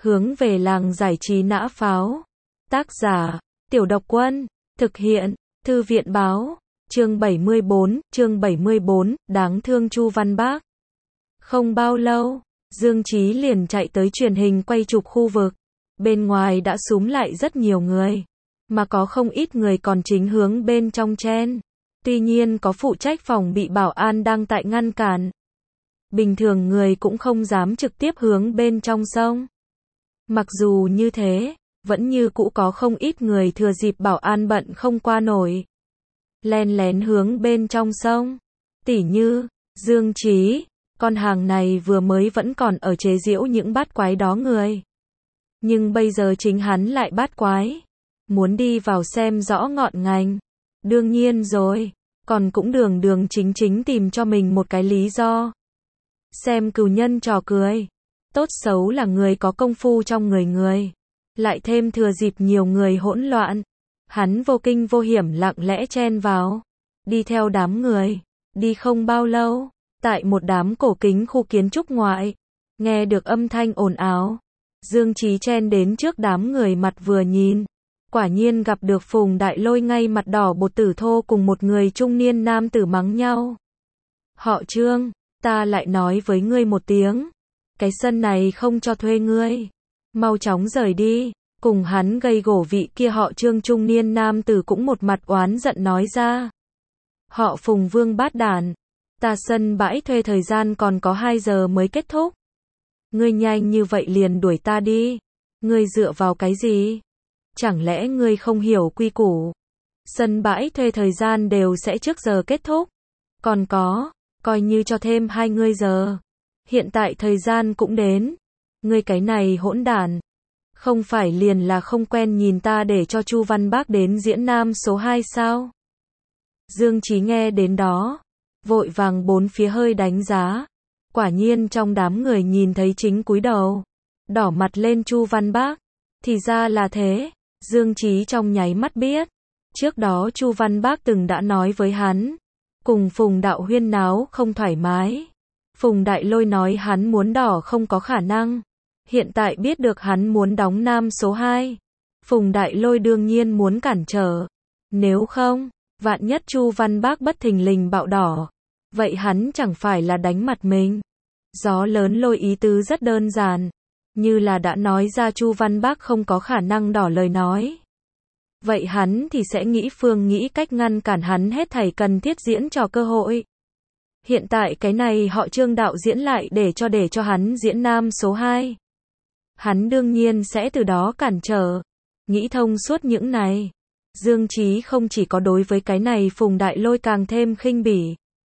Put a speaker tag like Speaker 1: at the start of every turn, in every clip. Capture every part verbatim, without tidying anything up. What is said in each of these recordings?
Speaker 1: Hướng về làng giải trí nã pháo. Tác giả, Tiểu Độc Quân. Thực hiện, Thư viện Báo. Chương bảy mươi bốn, chương bảy mươi bốn, đáng thương Chu Văn Bác. Không bao lâu, Dương Chí liền chạy tới truyền hình quay chụp khu vực. Bên ngoài đã xúm lại rất nhiều người, mà có không ít người còn chính hướng bên trong chen. Tuy nhiên có phụ trách phòng bị bảo an đang tại ngăn cản. Bình thường người cũng không dám trực tiếp hướng bên trong sông. Mặc dù như thế, vẫn như cũ có không ít người thừa dịp bảo an bận không qua nổi. Len lén hướng bên trong sông. Tỉ như, Dương Chí, con hàng này vừa mới vẫn còn ở chế giễu những bát quái đó người. Nhưng bây giờ chính hắn lại bát quái. Muốn đi vào xem rõ ngọn ngành. Đương nhiên rồi, còn cũng đường đường chính chính tìm cho mình một cái lý do. Xem cừu nhân trò cười. Tốt xấu là người có công phu trong người người. Lại thêm thừa dịp nhiều người hỗn loạn. Hắn vô kinh vô hiểm lặng lẽ chen vào. Đi theo đám người. Đi không bao lâu. Tại một đám cổ kính khu kiến trúc ngoại. Nghe được âm thanh ồn ào. Dương Chí chen đến trước đám người mặt vừa nhìn. Quả nhiên gặp được Phùng Đại Lôi ngay mặt đỏ bột tử thô cùng một người trung niên nam tử mắng nhau. Họ Trương, ta lại nói với ngươi một tiếng. Cái sân này không cho thuê ngươi. Mau chóng rời đi. Cùng hắn gây gổ vị kia họ Trương trung niên nam tử cũng một mặt oán giận nói ra. Họ Phùng vương bát đản. Ta sân bãi thuê thời gian còn có hai giờ mới kết thúc. Ngươi nhanh như vậy liền đuổi ta đi. Ngươi dựa vào cái gì? Chẳng lẽ ngươi không hiểu quy củ? Sân bãi thuê thời gian đều sẽ trước giờ kết thúc. Còn có, coi như cho thêm hai ngươi giờ. Hiện tại thời gian cũng đến. Ngươi cái này hỗn đản. Không phải liền là không quen nhìn ta để cho Chu Văn Bác đến diễn nam số hai sao? Dương Chí nghe đến đó. Vội vàng bốn phía hơi đánh giá. Quả nhiên trong đám người nhìn thấy chính cúi đầu. Đỏ mặt lên Chu Văn Bác. Thì ra là thế. Dương Chí trong nháy mắt biết. Trước đó Chu Văn Bác từng đã nói với hắn. Cùng Phùng Đạo huyên náo không thoải mái. Phùng Đại Lôi nói hắn muốn đỏ không có khả năng. Hiện tại biết được hắn muốn đóng nam số hai. Phùng Đại Lôi đương nhiên muốn cản trở. Nếu không, vạn nhất Chu Văn Bác bất thình lình bạo đỏ. Vậy hắn chẳng phải là đánh mặt mình. Gió lớn lôi ý tứ rất đơn giản. Như là đã nói ra Chu Văn Bác không có khả năng đỏ lời nói. Vậy hắn thì sẽ nghĩ phương nghĩ cách ngăn cản hắn hết thảy cần thiết diễn trò cơ hội. Hiện tại cái này họ Trương đạo diễn lại để cho để cho hắn diễn nam số hai. Hắn đương nhiên sẽ từ đó cản trở. Nghĩ thông suốt những này. Dương Chí không chỉ có đối với cái này Phùng Đại Lôi càng thêm khinh bỉ.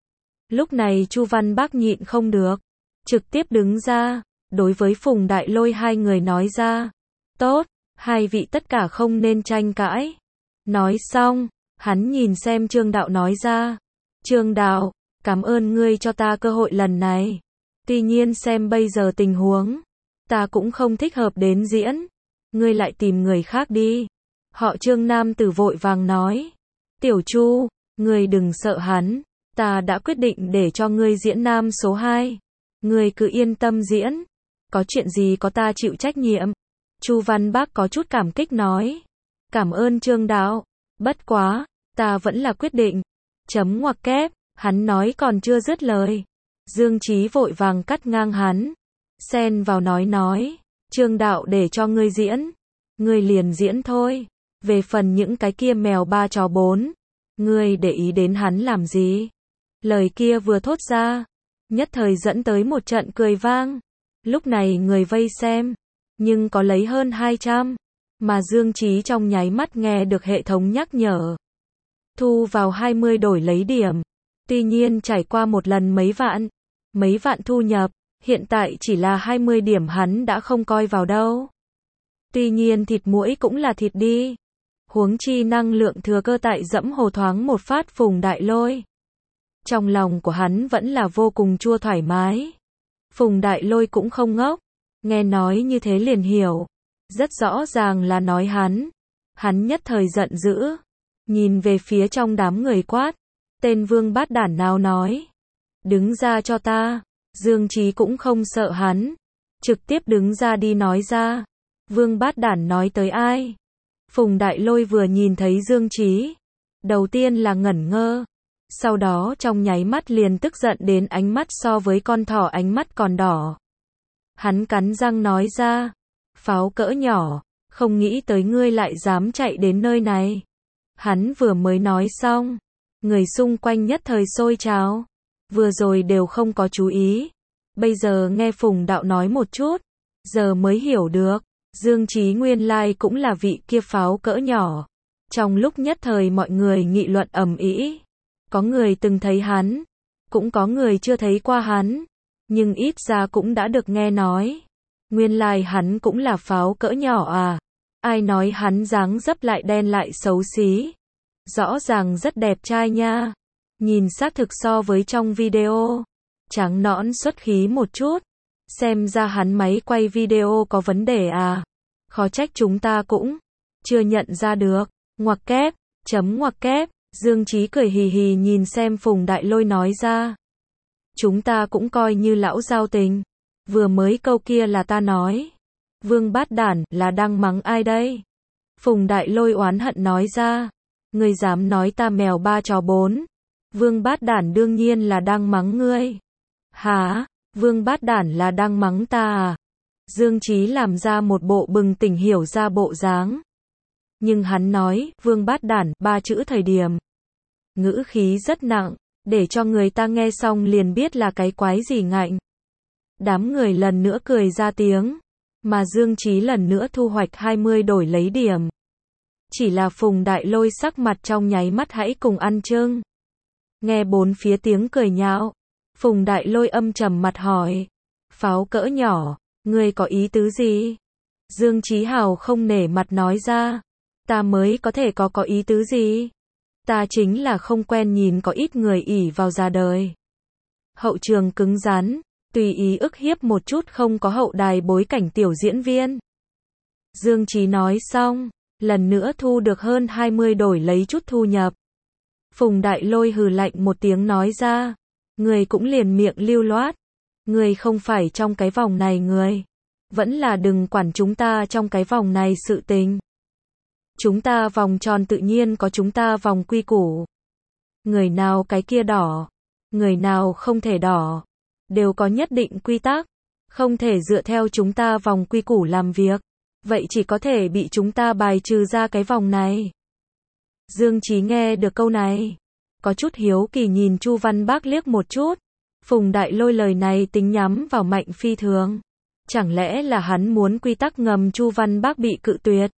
Speaker 1: Lúc này Chu Văn Bác nhịn không được. Trực tiếp đứng ra. Đối với Phùng Đại Lôi hai người nói ra. Tốt, hai vị tất cả không nên tranh cãi. Nói xong, hắn nhìn xem Trương Đạo nói ra. Trương Đạo, cảm ơn ngươi cho ta cơ hội lần này. Tuy nhiên xem bây giờ tình huống. Ta cũng không thích hợp đến diễn. Ngươi lại tìm người khác đi. Họ Trương nam tử vội vàng nói. Tiểu Chu, ngươi đừng sợ hắn. Ta đã quyết định để cho ngươi diễn nam số hai. Ngươi cứ yên tâm diễn. Có chuyện gì có ta chịu trách nhiệm. Chu Văn Bác có chút cảm kích nói. Cảm ơn Trương Đạo. Bất quá, ta vẫn là quyết định. Chấm ngoặc kép, hắn nói còn chưa dứt lời. Dương Chí vội vàng cắt ngang hắn. Xen vào nói nói. Trương Đạo để cho ngươi diễn. Ngươi liền diễn thôi. Về phần những cái kia mèo ba chó bốn. Ngươi để ý đến hắn làm gì? Lời kia vừa thốt ra. Nhất thời dẫn tới một trận cười vang. Lúc này người vây xem. Nhưng có lấy hơn hai trăm. Mà Dương Chí trong nháy mắt nghe được hệ thống nhắc nhở. Thu vào hai mươi đổi lấy điểm. Tuy nhiên trải qua một lần mấy vạn. Mấy vạn thu nhập. Hiện tại chỉ là hai mươi điểm hắn đã không coi vào đâu. Tuy nhiên thịt muỗi cũng là thịt đi. Huống chi năng lượng thừa cơ tại dẫm hồ thoáng một phát Phùng Đại Lôi. Trong lòng của hắn vẫn là vô cùng chua thoải mái. Phùng Đại Lôi cũng không ngốc. Nghe nói như thế liền hiểu. Rất rõ ràng là nói hắn. Hắn nhất thời giận dữ. Nhìn về phía trong đám người quát. Tên vương bát đản nào nói. Đứng ra cho ta. Dương Chí cũng không sợ hắn. trực tiếp đứng ra đi nói ra. Vương Bát Đản nói tới ai? Phùng Đại Lôi vừa nhìn thấy Dương Chí, đầu tiên là ngẩn ngơ, sau đó trong nháy mắt liền tức giận đến ánh mắt so với con thỏ ánh mắt còn đỏ. Hắn cắn răng nói ra, pháo cỡ nhỏ, không nghĩ tới ngươi lại dám chạy đến nơi này. Hắn vừa mới nói xong, người xung quanh nhất thời sôi trào, vừa rồi đều không có chú ý, bây giờ nghe Phùng đạo nói một chút, giờ mới hiểu được, Dương Chí nguyên lai cũng là vị kia pháo cỡ nhỏ. Trong lúc nhất thời mọi người nghị luận ầm ĩ, có người từng thấy hắn, cũng có người chưa thấy qua hắn, nhưng ít ra cũng đã được nghe nói. Nguyên lai hắn cũng là pháo cỡ nhỏ à? Ai nói hắn dáng dấp lại đen lại xấu xí? Rõ ràng rất đẹp trai nha. Nhìn xác thực so với trong video, trắng nõn xuất khí một chút. Xem ra hắn máy quay video có vấn đề à? Khó trách chúng ta cũng chưa nhận ra được. Ngoặc kép, chấm ngoặc kép, Dương Chí cười hì hì nhìn xem Phùng Đại Lôi nói ra. Chúng ta cũng coi như lão giao tình. Vừa mới câu kia là ta nói. Vương Bát Đản là đang mắng ai đây? Phùng Đại Lôi oán hận nói ra. Ngươi dám nói ta mèo ba chó bốn. Vương Bát Đản đương nhiên là đang mắng ngươi. Hả? Vương Bát Đản là đang mắng ta à? Dương Chí làm ra một bộ bừng tỉnh hiểu ra bộ dáng. Nhưng hắn nói, Vương Bát Đản, ba chữ thời điểm. Ngữ khí rất nặng, để cho người ta nghe xong liền biết là cái quái gì ngạnh. Đám người lần nữa cười ra tiếng, mà Dương Chí lần nữa thu hoạch hai mươi đổi lấy điểm. Chỉ là Phùng Đại Lôi sắc mặt trong nháy mắt hãy cùng ăn chưng. Nghe bốn phía tiếng cười nhạo, Phùng Đại Lôi âm trầm mặt hỏi, pháo cỡ nhỏ, ngươi có ý tứ gì? Dương Chí hào không nể mặt nói ra, ta mới có thể có có ý tứ gì? Ta chính là không quen nhìn có ít người ỷ vào ra đời. Hậu trường cứng rắn, tùy ý ức hiếp một chút không có hậu đài bối cảnh tiểu diễn viên. Dương Chí nói xong, lần nữa thu được hơn hai mươi đổi lấy chút thu nhập. Phùng Đại Lôi hừ lạnh một tiếng nói ra, người cũng liền miệng lưu loát. Người không phải trong cái vòng này người. Vẫn là đừng quản chúng ta trong cái vòng này sự tình. Chúng ta vòng tròn tự nhiên có chúng ta vòng quy củ. Người nào cái kia đỏ, người nào không thể đỏ, đều có nhất định quy tắc, không thể dựa theo chúng ta vòng quy củ làm việc, vậy chỉ có thể bị chúng ta bài trừ ra cái vòng này. Dương Chí nghe được câu này, có chút hiếu kỳ nhìn Chu Văn Bác liếc một chút. Phùng Đại Lôi lời này tính nhắm vào Mạnh phi thường. Chẳng lẽ là hắn muốn quy tắc ngầm Chu Văn Bác bị cự tuyệt?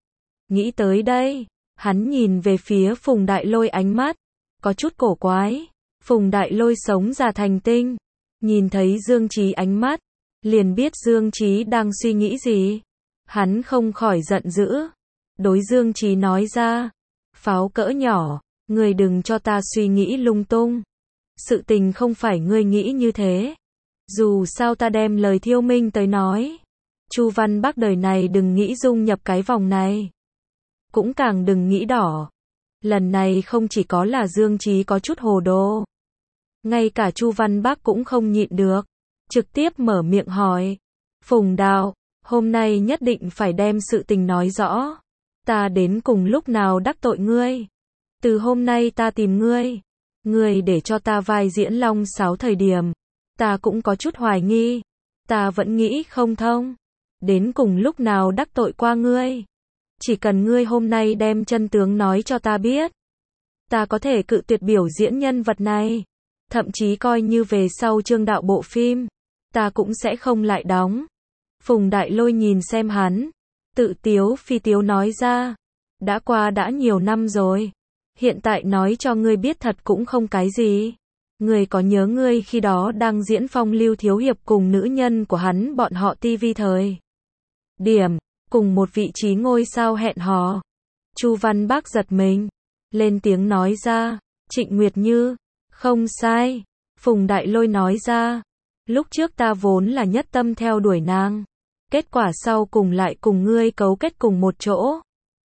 Speaker 1: Nghĩ tới đây, hắn nhìn về phía Phùng Đại Lôi ánh mắt, có chút cổ quái. Phùng Đại Lôi sống già thành tinh, nhìn thấy Dương Chí ánh mắt, liền biết Dương Chí đang suy nghĩ gì. Hắn không khỏi giận dữ, đối Dương Chí nói ra, pháo cỡ nhỏ, ngươi đừng cho ta suy nghĩ lung tung. Sự tình không phải ngươi nghĩ như thế. Dù sao ta đem lời Thiêu Minh tới nói. Chu Văn Bác đời này đừng nghĩ dung nhập cái vòng này. Cũng càng đừng nghĩ đỏ. Lần này không chỉ có là Dương Chí có chút hồ đồ. Ngay cả Chu Văn Bác cũng không nhịn được. Trực tiếp mở miệng hỏi. Phùng đạo, hôm nay nhất định phải đem sự tình nói rõ. Ta đến cùng lúc nào đắc tội ngươi. Từ hôm nay ta tìm ngươi. Ngươi để cho ta vai diễn Long Sáo thời điểm, ta cũng có chút hoài nghi, ta vẫn nghĩ không thông, đến cùng lúc nào đắc tội qua ngươi. Chỉ cần ngươi hôm nay đem chân tướng nói cho ta biết, ta có thể cự tuyệt biểu diễn nhân vật này, thậm chí coi như về sau chương đạo bộ phim, ta cũng sẽ không lại đóng. Phùng Đại Lôi nhìn xem hắn, tự tiếu phi tiếu nói ra, đã qua đã nhiều năm rồi. Hiện tại nói cho ngươi biết thật cũng không cái gì. Ngươi có nhớ ngươi khi đó đang diễn Phong Lưu Thiếu Hiệp cùng nữ nhân của hắn bọn họ ti vi thời điểm, cùng một vị trí ngôi sao hẹn hò. Chu Văn Bác giật mình, lên tiếng nói ra, Trịnh Nguyệt Như, không sai. Phùng Đại Lôi nói ra, lúc trước ta vốn là nhất tâm theo đuổi nàng, kết quả sau cùng lại cùng ngươi cấu kết cùng một chỗ.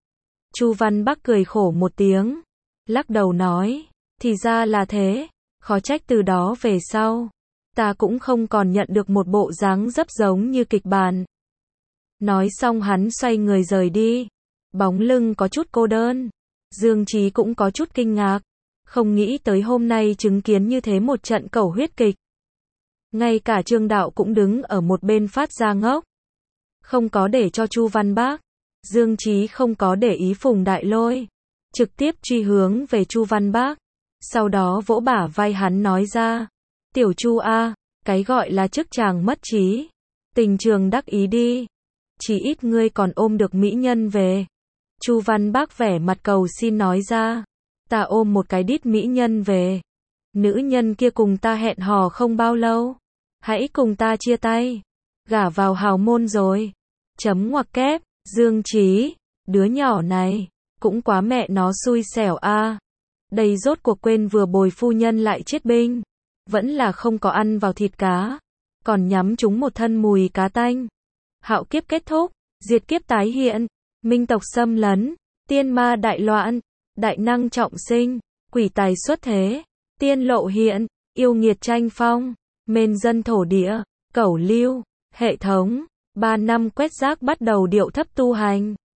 Speaker 1: Chu Văn Bác cười khổ một tiếng, lắc đầu nói, thì ra là thế, khó trách từ đó về sau, ta cũng không còn nhận được một bộ dáng dấp giống như kịch bản. Nói xong hắn xoay người rời đi. Bóng lưng có chút cô đơn. Dương Chí cũng có chút kinh ngạc. Không nghĩ tới hôm nay chứng kiến như thế một trận cầu huyết kịch. Ngay cả Trương Đạo cũng đứng ở một bên phát ra ngốc. Không có để cho Chu Văn Bác. Dương Chí không có để ý Phùng Đại Lôi. Trực tiếp truy hướng về Chu Văn Bác. Sau đó vỗ bả vai hắn nói ra. Tiểu Chu a, cái gọi là chức chàng mất trí. Tình trường đắc ý đi. Chỉ ít ngươi còn ôm được mỹ nhân về. Chu Văn Bác vẻ mặt cầu xin nói ra. Ta ôm một cái đít mỹ nhân về. Nữ nhân kia cùng ta hẹn hò không bao lâu. Hãy cùng ta chia tay. Gả vào hào môn rồi. Chấm ngoặc kép. Dương Chí, đứa nhỏ này, cũng quá mẹ nó xui xẻo a. Đây rốt cuộc quên vừa bồi phu nhân lại chết binh. Vẫn là không có ăn vào thịt cá. Còn nhắm chúng một thân mùi cá tanh. Hạo kiếp kết thúc, diệt kiếp tái hiện, minh tộc xâm lấn, tiên ma đại loạn, đại năng trọng sinh, quỷ tài xuất thế, tiên lộ hiện, yêu nghiệt tranh phong, mên dân thổ địa, cẩu lưu, hệ thống, ba năm quét rác bắt đầu điệu thấp tu hành.